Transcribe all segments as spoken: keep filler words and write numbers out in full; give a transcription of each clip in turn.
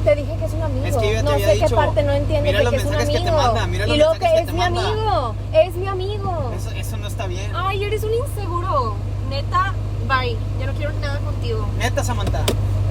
te dije que es un amigo. Es que yo ya te no había sé dicho, qué parte no entiende mira de los que es un mensajes amigo. que te manda, mira los y luego mensajes que que es te mi manda. amigo. Es mi amigo. Eso, eso no está bien. Ay, eres un inseguro. Neta, bye. Ya no quiero nada contigo. Neta, Samantha.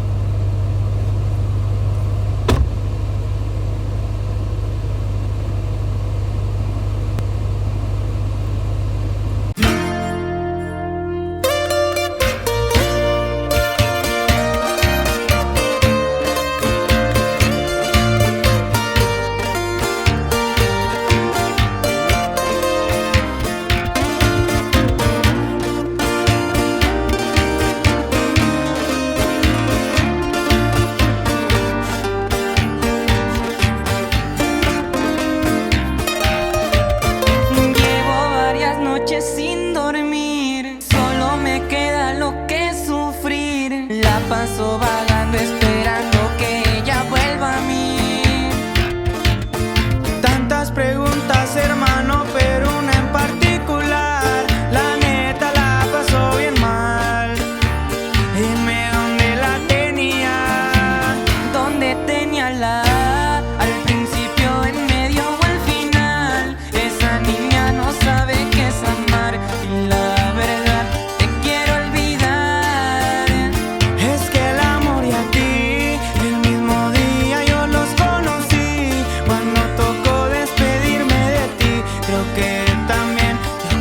Sin dormir, solo me queda lo que sufrir. La paso vagando esperando que ella vuelva a mí. Tantas preguntas, hermano, pero una en particular. La neta la pasó bien mal. Dime dónde la tenía, dónde tenía la al principio, en medio o al final. Esa niña no sabe qué es amar. Y la verdad te quiero olvidar. Es que el amor y a ti, el mismo día yo los conocí. Cuando tocó despedirme de ti, creo que también yo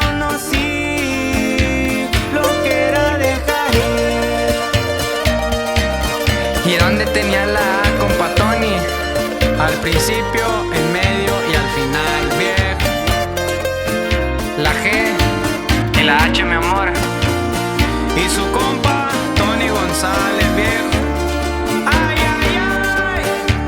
conocí lo que era dejar ir. ¿Y dónde tenía la A, compa Tony? Al principio, en medio y al final, viejo. La G y la H, mi amor. Y su compa, Tony González, viejo. Ay, ay, ay.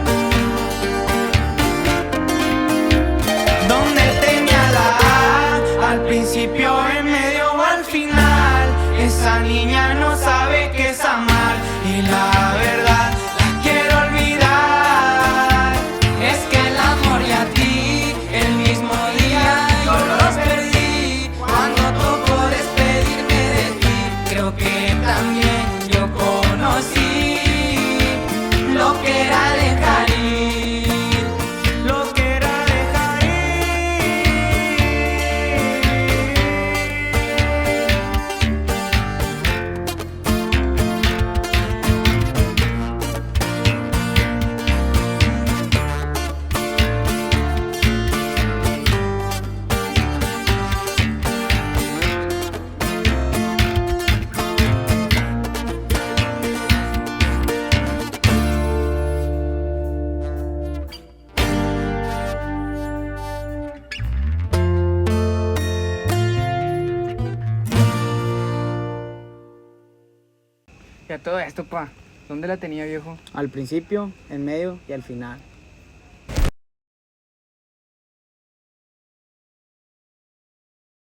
¿Dónde tenía la A? Al principio, en medio o al final. Esa niña no sabe qué es amar. Y la verdad la quiero olvidar. Es que el amor y a ti, el mismo día yo los perdí. Cuando tocó despedirme de ti, creo que también yo conocí lo que era dejar ir. Lo que era dejar ir. Y a todo esto, pa, ¿dónde la tenía, viejo? Al principio, en medio y al final.